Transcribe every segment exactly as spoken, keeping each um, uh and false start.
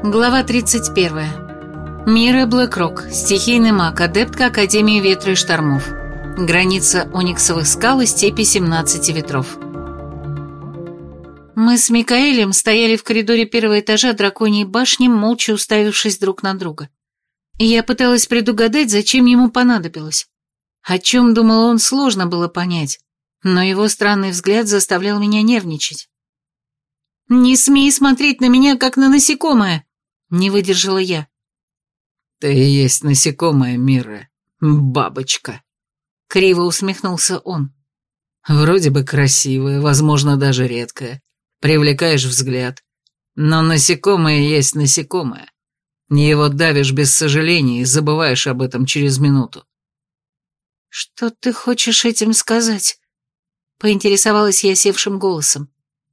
Глава тридцать первая. Мира Блэкрок, стихийный маг, адептка Академии Ветра и Штормов. Граница Ониксовых скал и степи семнадцати ветров. Мы с Микаэлем стояли в коридоре первого этажа драконьей башни, молча уставившись друг на друга. И я пыталась предугадать, зачем ему понадобилось. О чем думал он, сложно было понять, но его странный взгляд заставлял меня нервничать. «Не смей смотреть на меня, как на насекомое!» — не выдержала я. «Ты и есть насекомое, Мира, бабочка!» — криво усмехнулся он. «Вроде бы красивая, возможно, даже редкая, привлекаешь взгляд, но насекомое есть насекомое. Его давишь без сожаления и забываешь об этом через минуту». «Что ты хочешь этим сказать?» — поинтересовалась я севшим голосом.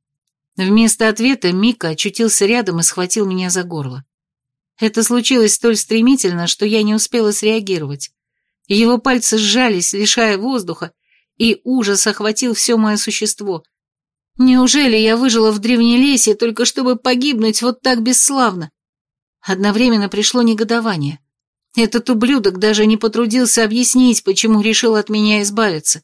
Вместо ответа Мика очутился рядом и схватил меня за горло. Это случилось столь стремительно, что я не успела среагировать. Его пальцы сжались, лишая воздуха, и ужас охватил все мое существо. Неужели я выжила в Древнелесье, только чтобы погибнуть вот так бесславно? Одновременно пришло негодование. Этот ублюдок даже не потрудился объяснить, почему решил от меня избавиться.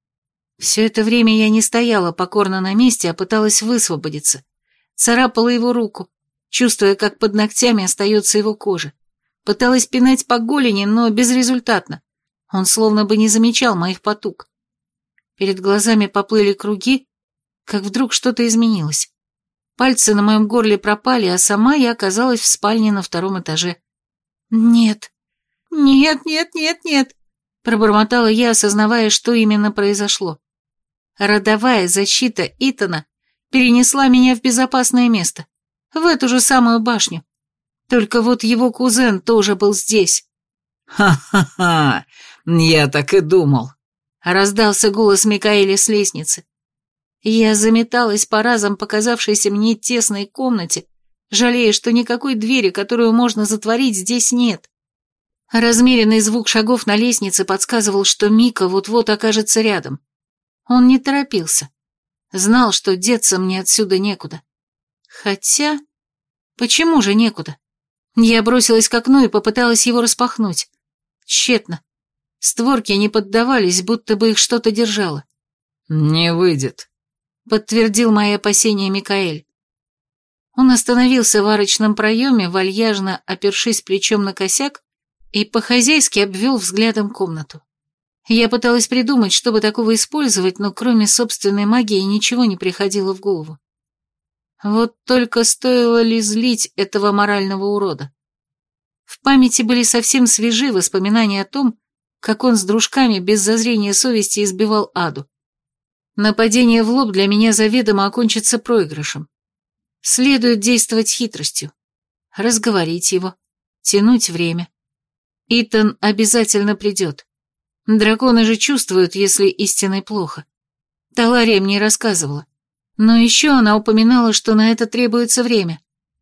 Все это время я не стояла покорно на месте, а пыталась высвободиться. Царапала его руку, чувствуя, как под ногтями остается его кожа. Пыталась пинать по голени, но безрезультатно. Он словно бы не замечал моих потуг. Перед глазами поплыли круги, как вдруг что-то изменилось. Пальцы на моем горле пропали, а сама я оказалась в спальне на втором этаже. «Нет, нет, нет, нет, нет», — пробормотала я, осознавая, что именно произошло. Родовая защита Итана перенесла меня в безопасное место, в эту же самую башню. Только вот его кузен тоже был здесь. «Ха-ха-ха, я так и думал», — раздался голос Микаэля с лестницы. Я заметалась по разом показавшейся мне тесной комнате, жалея, что никакой двери, которую можно затворить, здесь нет. Размеренный звук шагов на лестнице подсказывал, что Мика вот-вот окажется рядом. Он не торопился. Знал, что деться мне отсюда некуда. Хотя... Почему же некуда? Я бросилась к окну и попыталась его распахнуть. Тщетно. Створки не поддавались, будто бы их что-то держало. «Не выйдет», — подтвердил мои опасения Микаэль. Он остановился в арочном проеме, вальяжно опершись плечом на косяк, и по-хозяйски обвел взглядом комнату. Я пыталась придумать, чтобы такого использовать, но кроме собственной магии ничего не приходило в голову. Вот только стоило ли злить этого морального урода? В памяти были совсем свежи воспоминания о том, как он с дружками без зазрения совести избивал Аду. Нападение в лоб для меня заведомо окончится проигрышем. Следует действовать хитростью, разговорить его, тянуть время. Итан обязательно придет. Драконы же чувствуют, если истиной плохо. Талария мне рассказывала. Но еще она упоминала, что на это требуется время.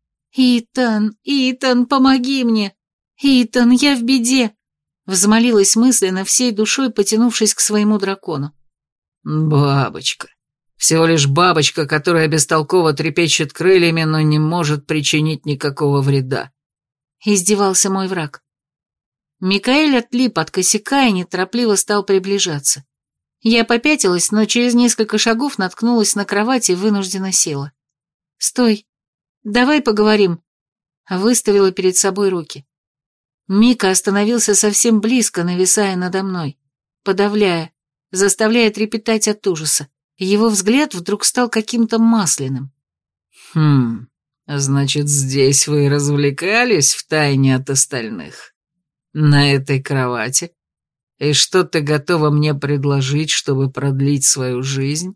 «Итан, Итан, помоги мне! Итан, я в беде!» Взмолилась мысленно, всей душой потянувшись к своему дракону. «Бабочка. Всего лишь бабочка, которая бестолково трепещет крыльями, но не может причинить никакого вреда», — издевался мой враг. Микаэль отлип от косяка и неторопливо стал приближаться. Я попятилась, но через несколько шагов наткнулась на кровать и вынужденно села. «Стой, давай поговорим», — выставила перед собой руки. Мика остановился совсем близко, нависая надо мной, подавляя, заставляя трепетать от ужаса. Его взгляд вдруг стал каким-то масляным. «Хм, значит, здесь вы развлекались втайне от остальных? На этой кровати? И что ты готова мне предложить, чтобы продлить свою жизнь?»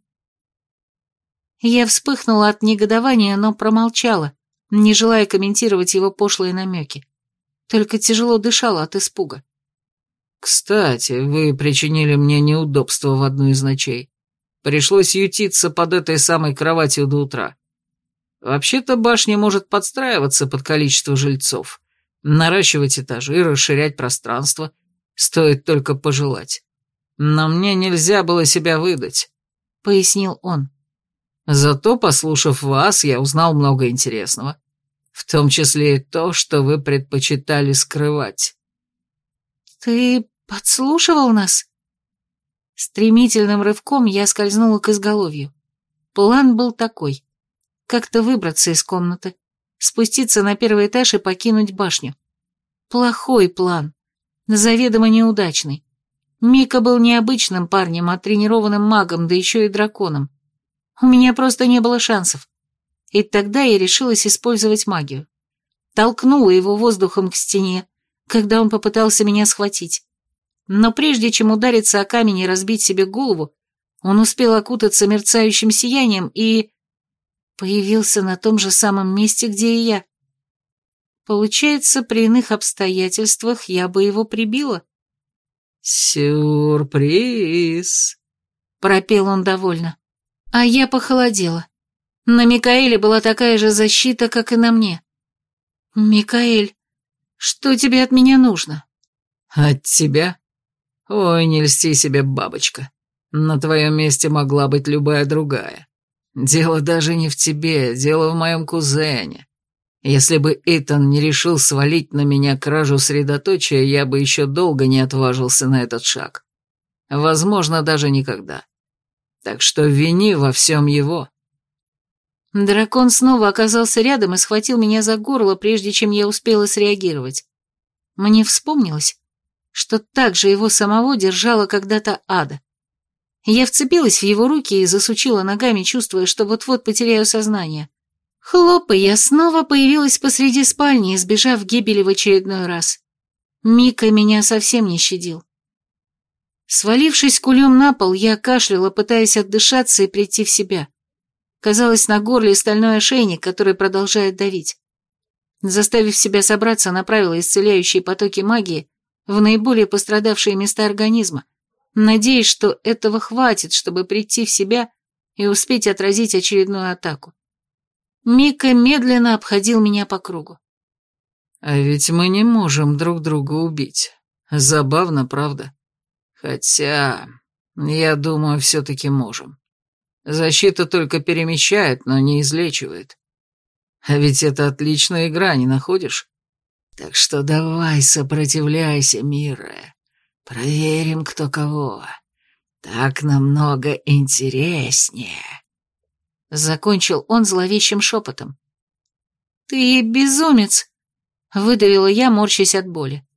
Я вспыхнула от негодования, но промолчала, не желая комментировать его пошлые намеки. Только тяжело дышала от испуга. «Кстати, вы причинили мне неудобство в одну из ночей. Пришлось ютиться под этой самой кроватью до утра. Вообще-то башня может подстраиваться под количество жильцов, наращивать этажи, расширять пространство, стоит только пожелать. Но мне нельзя было себя выдать», — пояснил он. «Зато, послушав вас, я узнал много интересного. В том числе и то, что вы предпочитали скрывать». «Ты подслушивал нас?» Стремительным рывком я скользнула к изголовью. План был такой. Как-то выбраться из комнаты, спуститься на первый этаж и покинуть башню. Плохой план. Заведомо неудачный. Мика был необычным парнем, а тренированным магом, да еще и драконом. У меня просто не было шансов. И тогда я решилась использовать магию. Толкнула его воздухом к стене, когда он попытался меня схватить. Но прежде чем удариться о камень и разбить себе голову, он успел окутаться мерцающим сиянием и... появился на том же самом месте, где и я. Получается, при иных обстоятельствах я бы его прибила. «Сюрприз!» — пропел он довольно. А я похолодела. На Микаэле была такая же защита, как и на мне. «Микаэль, что тебе от меня нужно?» «От тебя? Ой, не льсти себе, бабочка. На твоем месте могла быть любая другая. Дело даже не в тебе, дело в моем кузене. Если бы Итан не решил свалить на меня кражу средоточия, я бы еще долго не отважился на этот шаг. Возможно, даже никогда. Так что вини во всем его». Дракон снова оказался рядом и схватил меня за горло, прежде чем я успела среагировать. Мне вспомнилось, что так же его самого держала когда-то Ада. Я вцепилась в его руки и засучила ногами, чувствуя, что вот-вот потеряю сознание. Хлоп, и я снова появилась посреди спальни, избежав гибели в очередной раз. Мика меня совсем не щадил. Свалившись кулем на пол, я кашляла, пытаясь отдышаться и прийти в себя. Казалось, на горле стальной ошейник, который продолжает давить. Заставив себя собраться, направила исцеляющие потоки магии в наиболее пострадавшие места организма, надеясь, что этого хватит, чтобы прийти в себя и успеть отразить очередную атаку. Мика медленно обходил меня по кругу. «А ведь мы не можем друг друга убить. Забавно, правда? Хотя, я думаю, все-таки можем. Защита только перемещает, но не излечивает. А ведь это отличная игра, не находишь? Так что давай сопротивляйся, Мира. Проверим, кто кого. Так намного интереснее». Закончил он зловещим шепотом. «Ты безумец!» — выдавила я, морщась от боли.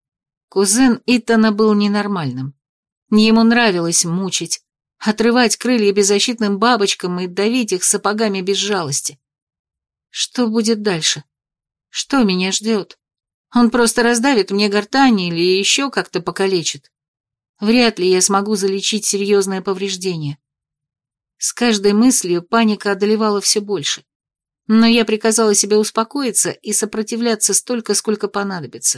Кузен Итана был ненормальным. Ему нравилось мучить, отрывать крылья беззащитным бабочкам и давить их сапогами без жалости. Что будет дальше? Что меня ждет? Он просто раздавит мне гортань или еще как-то покалечит. Вряд ли я смогу залечить серьезное повреждение. С каждой мыслью паника одолевала все больше. Но я приказала себе успокоиться и сопротивляться столько, сколько понадобится.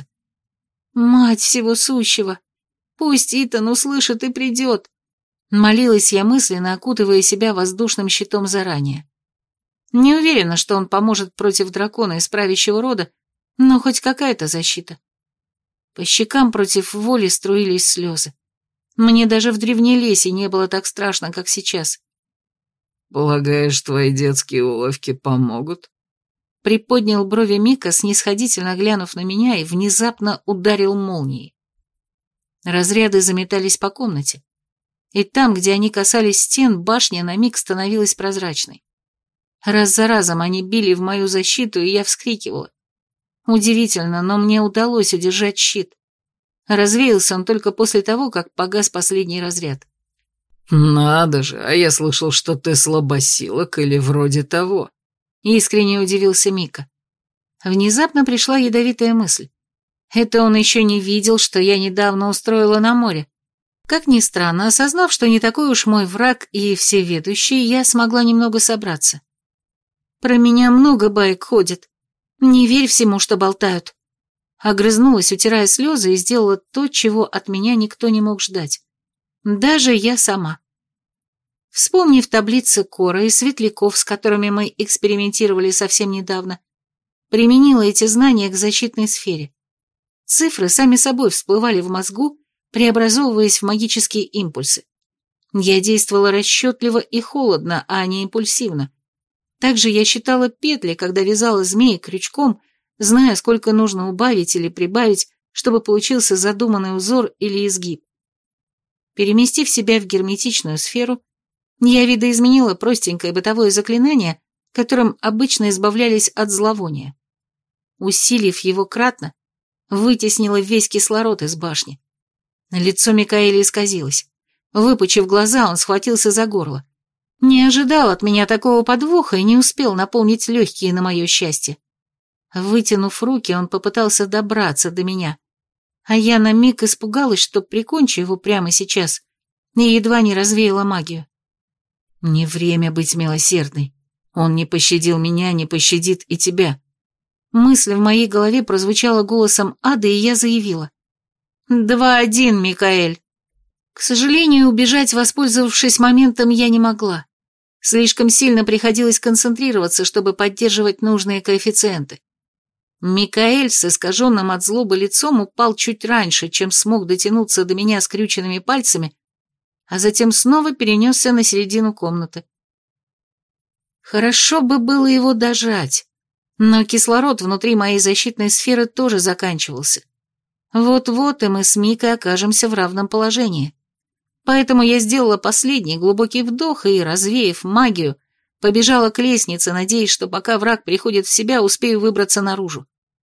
Мать всего сущего! Пусть Итан услышит и придет! Молилась я мысленно, окутывая себя воздушным щитом заранее. Не уверена, что он поможет против дракона из правящего рода, но хоть какая-то защита. По щекам против воли струились слезы. Мне даже в древней лесе не было так страшно, как сейчас. «Полагаешь, твои детские уловки помогут?» Приподнял брови Мика, снисходительно глянув на меня, и внезапно ударил молнией. Разряды заметались по комнате, и там, где они касались стен, башня на миг становилась прозрачной. Раз за разом они били в мою защиту, и я вскрикивала. Удивительно, но мне удалось удержать щит. Развеялся он только после того, как погас последний разряд. «Надо же, а я слышал, что ты слабосилок или вроде того», — искренне удивился Мика. Внезапно пришла ядовитая мысль. Это он еще не видел, что я недавно устроила на море. Как ни странно, осознав, что не такой уж мой враг и всеведущий, я смогла немного собраться. Про меня много баек ходит. Не верь всему, что болтают. Огрызнулась, утирая слезы, и сделала то, чего от меня никто не мог ждать. Даже я сама. Вспомнив таблицы Кора и светляков, с которыми мы экспериментировали совсем недавно, применила эти знания к защитной сфере. Цифры сами собой всплывали в мозгу, преобразовываясь в магические импульсы. Я действовала расчетливо и холодно, а не импульсивно. Также я считала петли, когда вязала змеи крючком, зная, сколько нужно убавить или прибавить, чтобы получился задуманный узор или изгиб. Переместив себя в герметичную сферу, я видоизменила простенькое бытовое заклинание, которым обычно избавлялись от зловония. Усилив его кратно, вытеснила весь кислород из башни. Лицо Микаэля исказилось. Выпучив глаза, он схватился за горло. Не ожидал от меня такого подвоха и не успел наполнить легкие на мое счастье. Вытянув руки, он попытался добраться до меня, а я на миг испугалась, что прикончу его прямо сейчас, и едва не развеяла магию. Не время быть милосердной. Он не пощадил меня, не пощадит и тебя. Мысль в моей голове прозвучала голосом ада, и я заявила. «Два-один, Микаэль». К сожалению, убежать, воспользовавшись моментом, я не могла. Слишком сильно приходилось концентрироваться, чтобы поддерживать нужные коэффициенты. Микаэль с искаженным от злобы лицом упал чуть раньше, чем смог дотянуться до меня скрюченными пальцами, а затем снова перенесся на середину комнаты. Хорошо бы было его дожать, но кислород внутри моей защитной сферы тоже заканчивался. Вот-вот и мы с Микой окажемся в равном положении. Поэтому я сделала последний глубокий вдох и, развеяв магию, побежала к лестнице, надеясь, что пока враг приходит в себя, успею выбраться наружу.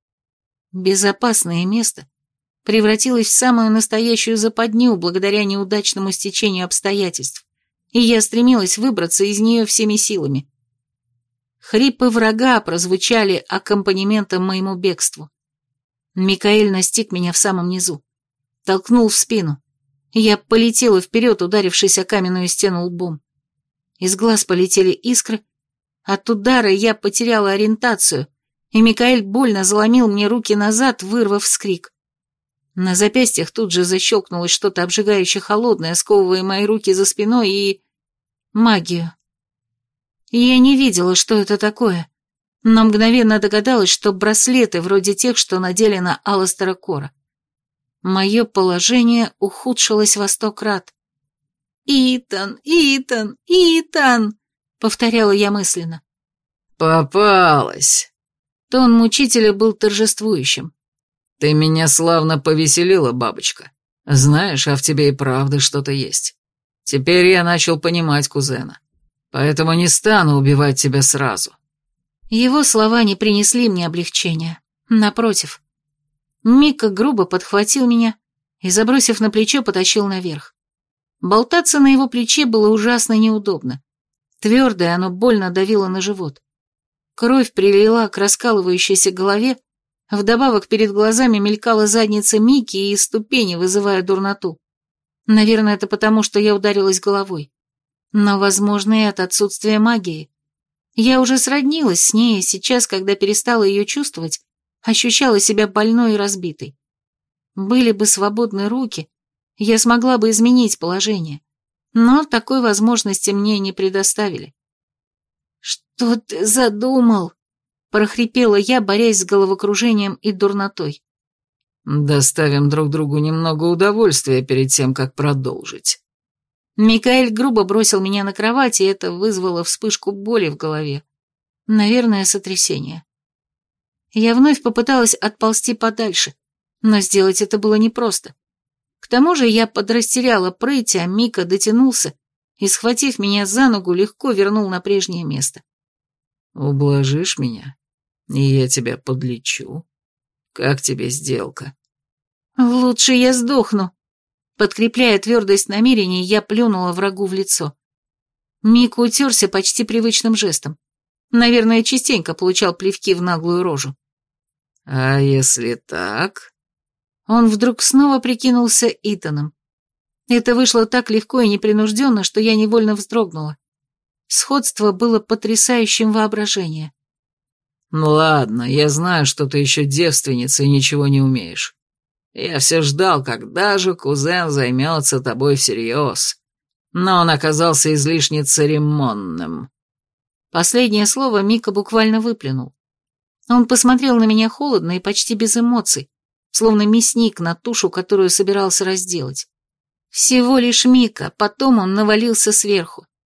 Безопасное место превратилось в самую настоящую западню благодаря неудачному стечению обстоятельств, и я стремилась выбраться из нее всеми силами. Хрипы врага прозвучали аккомпанементом моему бегству. Микаэль настиг меня в самом низу, толкнул в спину. Я полетела вперед, ударившись о каменную стену лбом. Из глаз полетели искры. От удара я потеряла ориентацию, и Микаэль больно заломил мне руки назад, вырвав вскрик. На запястьях тут же защелкнулось что-то обжигающе холодное, сковывая мои руки за спиной и... магию. Я не видела, что это такое, но мгновенно догадалась, что браслеты вроде тех, что надели на Аластера Кора. Мое положение ухудшилось во сто крат. «Итан, Итан, Итан!» — повторяла я мысленно. «Попалась!» Тон мучителя был торжествующим. «Ты меня славно повеселила, бабочка. Знаешь, а в тебе и правда что-то есть. Теперь я начал понимать кузена. Поэтому не стану убивать тебя сразу». Его слова не принесли мне облегчения. Напротив. Мика грубо подхватил меня и, забросив на плечо, потащил наверх. Болтаться на его плече было ужасно неудобно. Твердое оно больно давило на живот. Кровь прилила к раскалывающейся голове, вдобавок перед глазами мелькала задница Мики и ступени, вызывая дурноту. Наверное, это потому, что я ударилась головой. Но, возможно, и от отсутствия магии. Я уже сроднилась с ней, и сейчас, когда перестала ее чувствовать, ощущала себя больной и разбитой. Были бы свободны руки, я смогла бы изменить положение, но такой возможности мне не предоставили. «Что ты задумал?» — прохрипела я, борясь с головокружением и дурнотой. «Доставим друг другу немного удовольствия перед тем, как продолжить». Микаэль грубо бросил меня на кровать, и это вызвало вспышку боли в голове. Наверное, сотрясение. Я вновь попыталась отползти подальше, но сделать это было непросто. К тому же я подрастеряла прыть, а Мика дотянулся и, схватив меня за ногу, легко вернул на прежнее место. «Ублажишь меня, и я тебя подлечу. Как тебе сделка?» «Лучше я сдохну». Подкрепляя твердость намерений, я плюнула врагу в лицо. Мика утерся почти привычным жестом. Наверное, частенько получал плевки в наглую рожу. «А если так?» Он вдруг снова прикинулся Итаном. Это вышло так легко и непринужденно, что я невольно вздрогнула. Сходство было потрясающим воображение. «Ладно, я знаю, что ты еще девственница и ничего не умеешь. Я все ждал, когда же кузен займется тобой всерьез. Но он оказался излишне церемонным». Последнее слово Мика буквально выплюнул. Он посмотрел на меня холодно и почти без эмоций, словно мясник на тушу, которую собирался разделать. Всего лишь Мика, потом он навалился сверху.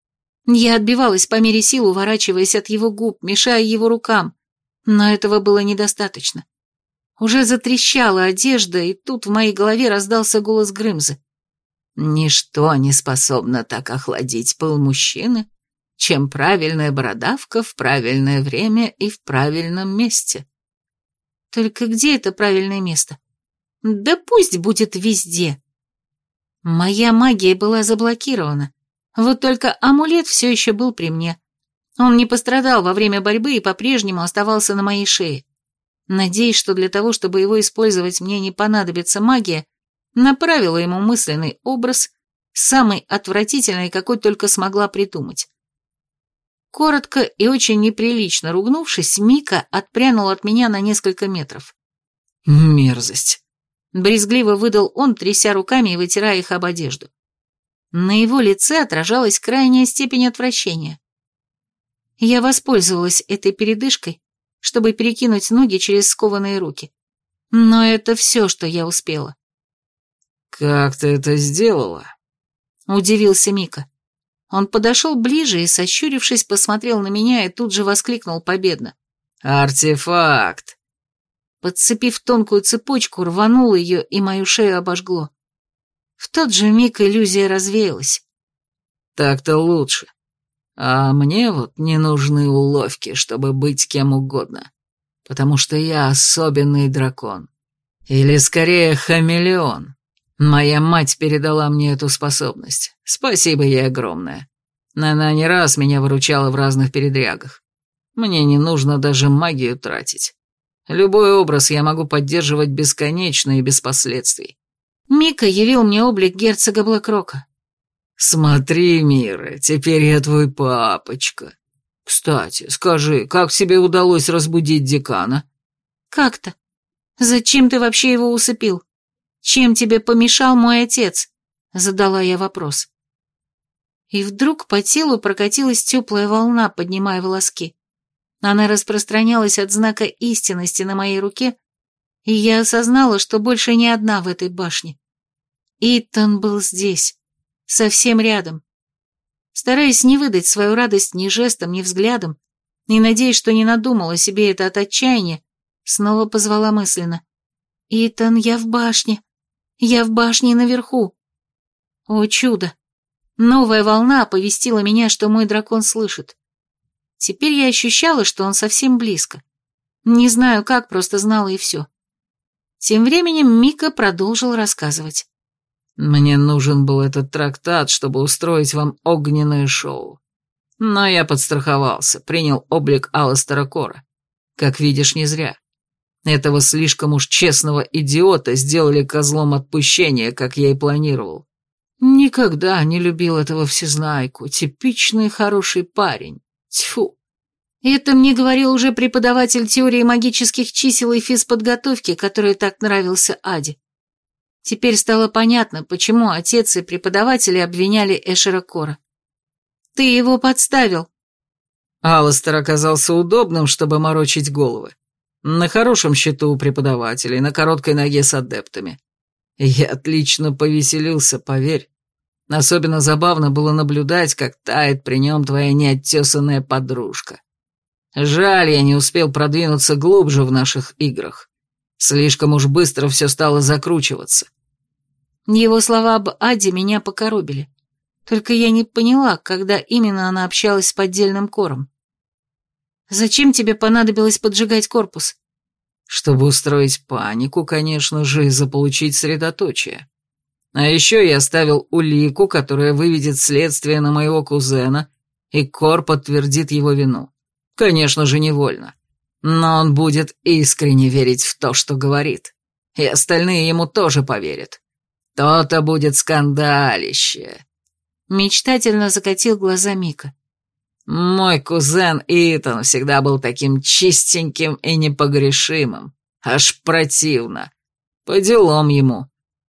Я отбивалась по мере сил, уворачиваясь от его губ, мешая его рукам, но этого было недостаточно. Уже затрещала одежда, и тут в моей голове раздался голос Грымзы. «Ничто не способно так охладить пыл мужчины, чем правильная бородавка в правильное время и в правильном месте». Только где это правильное место? Да пусть будет везде. Моя магия была заблокирована, вот только амулет все еще был при мне. Он не пострадал во время борьбы и по-прежнему оставался на моей шее. Надеясь, что для того, чтобы его использовать, мне не понадобится магия, направила ему мысленный образ, самый отвратительный, какой только смогла придумать. Коротко и очень неприлично ругнувшись, Мика отпрянул от меня на несколько метров. «Мерзость!» — брезгливо выдал он, тряся руками и вытирая их об одежду. На его лице отражалась крайняя степень отвращения. Я воспользовалась этой передышкой, чтобы перекинуть ноги через скованные руки. Но это все, что я успела. «Как ты это сделала?» — удивился Мика. Он подошел ближе и, сощурившись, посмотрел на меня и тут же воскликнул победно. «Артефакт!» Подцепив тонкую цепочку, рванул ее, и мою шею обожгло. В тот же миг иллюзия развеялась. «Так-то лучше. А мне вот не нужны уловки, чтобы быть кем угодно, потому что я особенный дракон. Или скорее хамелеон. Моя мать передала мне эту способность. Спасибо ей огромное. Она не раз меня выручала в разных передрягах. Мне не нужно даже магию тратить. Любой образ я могу поддерживать бесконечно и без последствий». Мика явил мне облик герцога Блэкрока. «Смотри, Мира, теперь я твой папочка. Кстати, скажи, как тебе удалось разбудить декана?» «Как-то. Зачем ты вообще его усыпил? Чем тебе помешал мой отец?» — задала я вопрос. И вдруг по телу прокатилась теплая волна, поднимая волоски. Она распространялась от знака истинности на моей руке, и я осознала, что больше не одна в этой башне. Итан был здесь, совсем рядом. Стараясь не выдать свою радость ни жестом, ни взглядом, и надеясь, что не надумала себе это от отчаяния, снова позвала мысленно. «Итан, я в башне. Я в башне наверху». О чудо! Новая волна оповестила меня, что мой дракон слышит. Теперь я ощущала, что он совсем близко. Не знаю как, просто знала и все. Тем временем Мика продолжил рассказывать. «Мне нужен был этот трактат, чтобы устроить вам огненное шоу. Но я подстраховался, принял облик Аластера Кора. Как видишь, не зря. Этого слишком уж честного идиота сделали козлом отпущения, как я и планировал. Никогда не любил этого всезнайку, типичный хороший парень. Тьфу!» Это мне говорил уже преподаватель теории магических чисел и физподготовки, который так нравился Аде. Теперь стало понятно, почему отец и преподаватели обвиняли Эшера Кора. «Ты его подставил». Аластер оказался удобным, чтобы морочить головы. На хорошем счету у преподавателей, на короткой ноге с адептами. Я отлично повеселился, поверь. Особенно забавно было наблюдать, как тает при нем твоя неоттесанная подружка. Жаль, я не успел продвинуться глубже в наших играх. Слишком уж быстро все стало закручиваться. Его слова об Аде меня покоробили. Только я не поняла, когда именно она общалась с поддельным Кором. «Зачем тебе понадобилось поджигать корпус?» «Чтобы устроить панику, конечно же, и заполучить средоточие. А еще я оставил улику, которая выведет следствие на моего кузена, и Кор подтвердит его вину. Конечно же, невольно. Но он будет искренне верить в то, что говорит. И остальные ему тоже поверят. То-то будет скандалище». Мечтательно закатил глаза Мика. «Мой кузен Итан всегда был таким чистеньким и непогрешимым. Аж противно. По делам ему».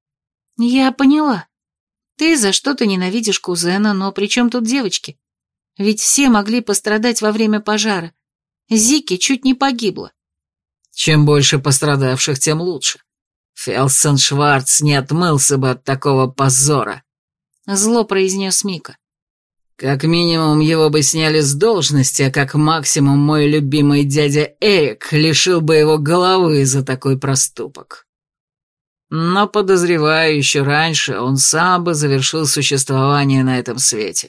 «Я поняла. Ты за что-то ненавидишь кузена, но при чем тут девочки? Ведь все могли пострадать во время пожара. Зики чуть не погибла». «Чем больше пострадавших, тем лучше. Фелсон Шварц не отмылся бы от такого позора», — зло произнес Мика. Как минимум его бы сняли с должности, а как максимум мой любимый дядя Эрик лишил бы его головы за такой проступок. Но, подозреваю, еще раньше он сам бы завершил существование на этом свете.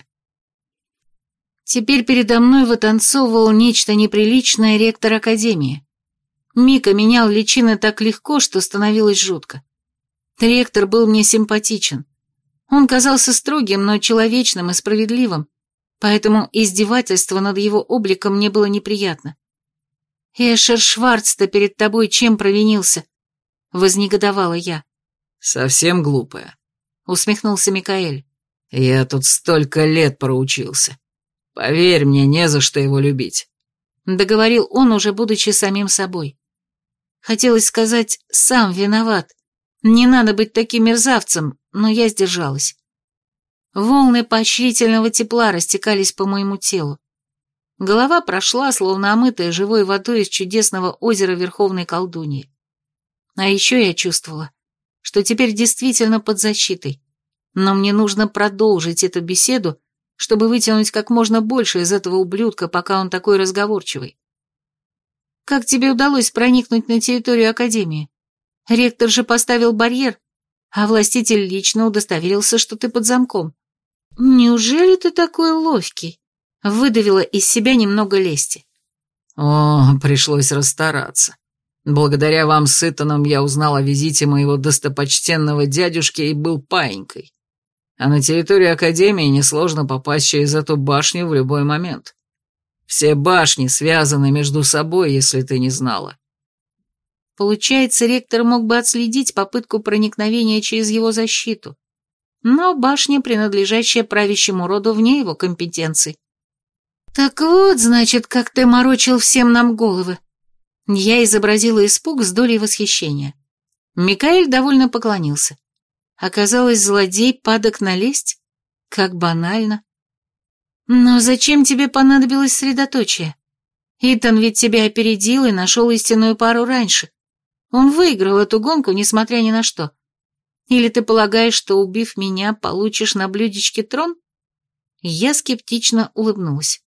Теперь передо мной вытанцовывал нечто неприличное ректор Академии. Мика менял личины так легко, что становилось жутко. Ректор был мне симпатичен. Он казался строгим, но человечным и справедливым, поэтому издевательство над его обликом мне было неприятно. «Эшер Шварц-то перед тобой чем провинился?» — вознегодовала я. «Совсем глупая», — усмехнулся Микаэль. «Я тут столько лет проучился. Поверь мне, не за что его любить», — договорил он, уже будучи самим собой. Хотелось сказать «сам виноват». Не надо быть таким мерзавцем, но я сдержалась. Волны поощрительного тепла растекались по моему телу. Голова прошла, словно омытая живой водой из чудесного озера Верховной Колдуньи. А еще я чувствовала, что теперь действительно под защитой, но мне нужно продолжить эту беседу, чтобы вытянуть как можно больше из этого ублюдка, пока он такой разговорчивый. «Как тебе удалось проникнуть на территорию Академии? Ректор же поставил барьер, а властитель лично удостоверился, что ты под замком. Неужели ты такой ловкий?» Выдавила из себя немного лести. «О, пришлось расстараться. Благодаря вам с Итаном я узнал о визите моего достопочтенного дядюшки и был паинькой. А на территорию Академии несложно попасть через эту башню в любой момент. Все башни связаны между собой, если ты не знала». Получается, ректор мог бы отследить попытку проникновения через его защиту. Но башня, принадлежащая правящему роду, вне его компетенций. «Так вот, значит, как ты морочил всем нам головы». Я изобразила испуг с долей восхищения. Микаэль довольно поклонился. Оказалось, злодей падок на лесть? Как банально. «Но зачем тебе понадобилось средоточие? Итан ведь тебя опередил и нашел истинную пару раньше. Он выиграл эту гонку, несмотря ни на что. Или ты полагаешь, что, убив меня, получишь на блюдечке трон?» Я скептично улыбнулась.